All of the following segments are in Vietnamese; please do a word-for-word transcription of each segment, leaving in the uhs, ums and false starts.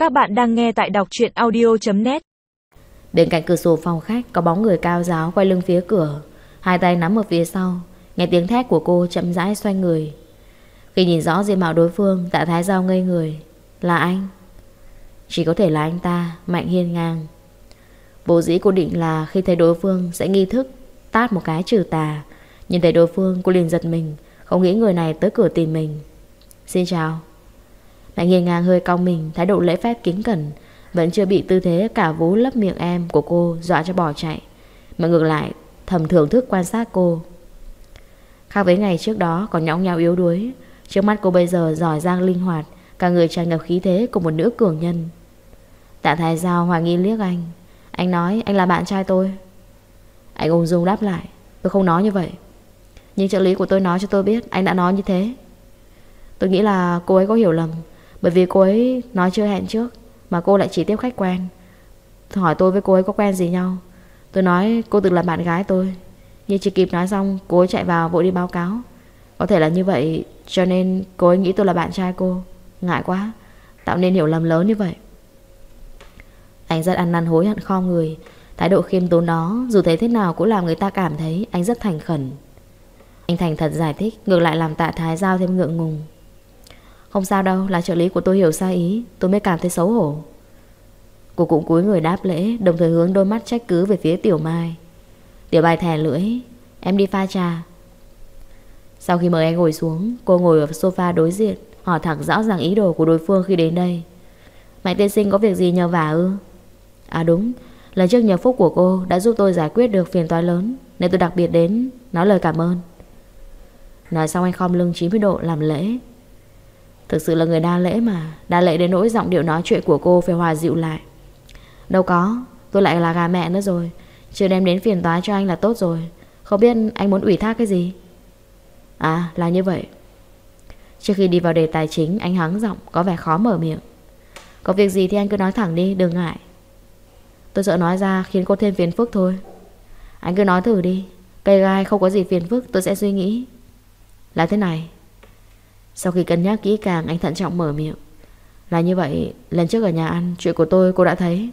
Các bạn đang nghe tại đọc truyện audio chấm net. Bên cạnh cửa sổ phòng khách có bóng người cao ráo quay lưng phía cửa, hai tay nắm ở phía sau. Nghe tiếng thét của cô chậm rãi xoay người. Khi nhìn rõ diện mạo đối phương, Tạ Thái Giao ngây người. Là anh? Chỉ có thể là anh ta, Mạnh Hiên Ngang. Vô dĩ cô định là khi thấy đối phương sẽ nghi thức tát một cái trừ tà, nhìn thấy đối phương cô liền giật mình, không nghĩ người này tới cửa tìm mình. Xin chào. Mạnh Hiên Ngang hơi cong mình, thái độ lễ phép kính cẩn, vẫn chưa bị tư thế cả vú lấp miệng em của cô dọa cho bỏ chạy, mà ngược lại thầm thưởng thức quan sát cô. Khác với ngày trước đó còn nhõng nhẽo yếu đuối, trước mắt cô bây giờ giỏi giang linh hoạt, cả người tràn ngập khí thế của một nữ cường nhân. Tạ Thái Giao hoài nghi liếc anh. Anh nói anh là bạn trai tôi. Anh ung dung đáp lại. Tôi không nói như vậy, nhưng trợ lý của tôi nói cho tôi biết anh đã nói như thế. Tôi nghĩ là cô ấy có hiểu lầm, bởi vì cô ấy nói chưa hẹn trước, mà cô lại chỉ tiếp khách quen. Hỏi tôi với cô ấy có quen gì nhau. Tôi nói cô từng là bạn gái tôi, nhưng chỉ kịp nói xong cô ấy chạy vào vội đi báo cáo. Có thể là như vậy, cho nên cô ấy nghĩ tôi là bạn trai cô. Ngại quá, tạo nên hiểu lầm lớn như vậy. Anh rất ăn năn hối hận khom người. Thái độ khiêm tốn đó dù thấy thế nào cũng làm người ta cảm thấy anh rất thành khẩn. Anh thành thật giải thích, ngược lại làm Tạ Thái Giao thêm ngượng ngùng. Không sao đâu, là trợ lý của tôi hiểu sai ý, tôi mới cảm thấy xấu hổ. Cô cũng cúi người đáp lễ, đồng thời hướng đôi mắt trách cứ về phía Tiểu Mai. Tiểu Mai thè lưỡi. Em đi pha trà. Sau khi mời anh ngồi xuống, cô ngồi ở sofa đối diện, hỏi thẳng rõ ràng ý đồ của đối phương khi đến đây. Mạnh tiên sinh có việc gì nhờ vả ư? À đúng, lần trước nhờ phúc của cô đã giúp tôi giải quyết được phiền toái lớn, nên tôi đặc biệt đến nói lời cảm ơn. Nói xong anh khom lưng chín mươi độ làm lễ. Thực sự là người đa lễ mà, đa lễ đến nỗi giọng điệu nói chuyện của cô phải hòa dịu lại. Đâu có, tôi lại là gà mẹ nữa rồi, chưa đem đến phiền toái cho anh là tốt rồi. Không biết anh muốn ủy thác cái gì? À, là như vậy. Trước khi đi vào đề tài chính, anh hắng giọng, có vẻ khó mở miệng. Có việc gì thì anh cứ nói thẳng đi, đừng ngại. Tôi sợ nói ra khiến cô thêm phiền phức thôi. Anh cứ nói thử đi, cây gai không có gì phiền phức, tôi sẽ suy nghĩ. Là thế này. Sau khi cân nhắc kỹ càng, anh thận trọng mở miệng. Là như vậy, lần trước ở nhà ăn, chuyện của tôi cô đã thấy.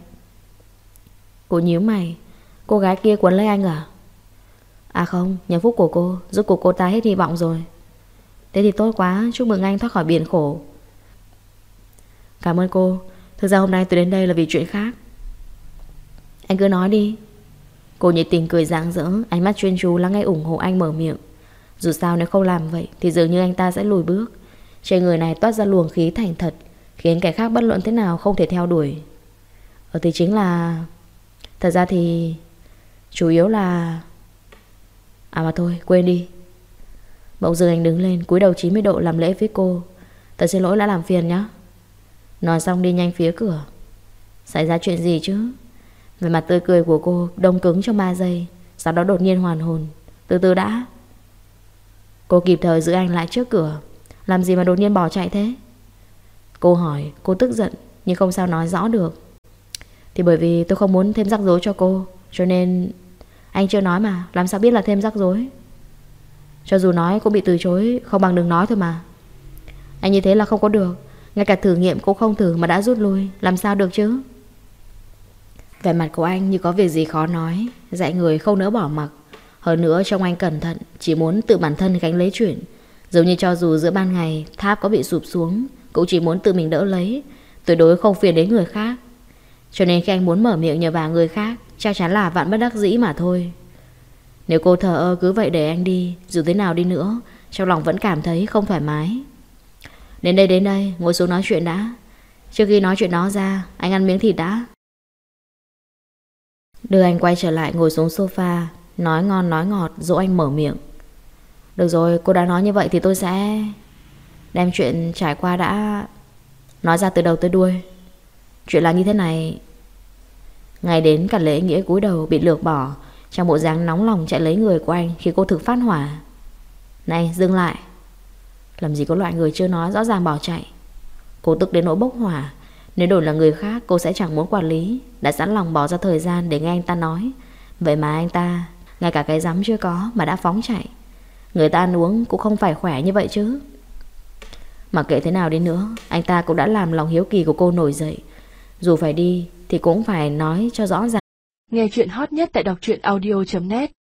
Cô nhíu mày. Cô gái kia quấn lấy anh à? À không, nhờ phúc của cô, giúp của cô ta hết hy vọng rồi. Thế thì tốt quá, chúc mừng anh thoát khỏi biển khổ. Cảm ơn cô. Thực ra hôm nay tôi đến đây là vì chuyện khác. Anh cứ nói đi. Cô nhiệt tình cười rạng rỡ, ánh mắt chuyên chú lắng nghe ủng hộ anh mở miệng. Dù sao nếu không làm vậy thì dường như anh ta sẽ lùi bước. Trên người này toát ra luồng khí thành thật, khiến kẻ khác bất luận thế nào không thể theo đuổi. Ở thì chính là... Thật ra thì... Chủ yếu là... À mà thôi, quên đi. Bỗng dưng anh đứng lên, cúi đầu chín mươi độ làm lễ với cô. Thật xin lỗi đã làm phiền nhá. Nói xong đi nhanh phía cửa. Xảy ra chuyện gì chứ? Về mặt tươi cười của cô đông cứng trong ba giây, sau đó đột nhiên hoàn hồn. Từ từ đã. Cô kịp thời giữ anh lại trước cửa. Làm gì mà đột nhiên bỏ chạy thế? Cô hỏi, cô tức giận nhưng không sao nói rõ được. Thì bởi vì tôi không muốn thêm rắc rối cho cô, cho nên... Anh chưa nói mà, làm sao biết là thêm rắc rối? Cho dù nói cũng bị từ chối, không bằng đừng nói thôi mà. Anh như thế là không có được. Ngay cả thử nghiệm cũng không thử mà đã rút lui, làm sao được chứ? Vẻ mặt của anh như có việc gì khó nói, dạy người không nỡ bỏ mặc. Hơn nữa trông anh cẩn thận, chỉ muốn tự bản thân gánh lấy chuyện. Giống như cho dù giữa ban ngày tháp có bị sụp xuống, cũng chỉ muốn tự mình đỡ lấy, tuyệt đối không phiền đến người khác. Cho nên khi anh muốn mở miệng nhờ vả người khác, chắc chắn là vạn bất đắc dĩ mà thôi. Nếu cô thờ ơ cứ vậy để anh đi, dù thế nào đi nữa, trong lòng vẫn cảm thấy không thoải mái. Đến đây đến đây, ngồi xuống nói chuyện đã. Trước khi nói chuyện đó ra, anh ăn miếng thịt đã. Đưa anh quay trở lại ngồi xuống sofa, nói ngon nói ngọt dỗ anh mở miệng. Được rồi, cô đã nói như vậy thì tôi sẽ đem chuyện trải qua đã nói ra từ đầu tới đuôi. Chuyện là như thế này. Ngày đến cả lễ nghĩa cúi đầu bị lược bỏ, trong bộ dáng nóng lòng chạy lấy người của anh khi cô thực phát hỏa. Này, dừng lại. Làm gì có loại người chưa nói rõ ràng bỏ chạy. Cô tức đến nỗi bốc hỏa. Nếu đổi là người khác cô sẽ chẳng muốn quản lý, đã sẵn lòng bỏ ra thời gian để nghe anh ta nói. Vậy mà anh ta ngay cả cái dám chưa có mà đã phóng chạy. Người ta ăn uống cũng không phải khỏe như vậy chứ. Mặc kệ thế nào đi nữa, anh ta cũng đã làm lòng hiếu kỳ của cô nổi dậy, Dù phải đi thì cũng phải nói cho rõ ràng. Nghe chuyện hot nhất tại đọc truyện audio chấm net.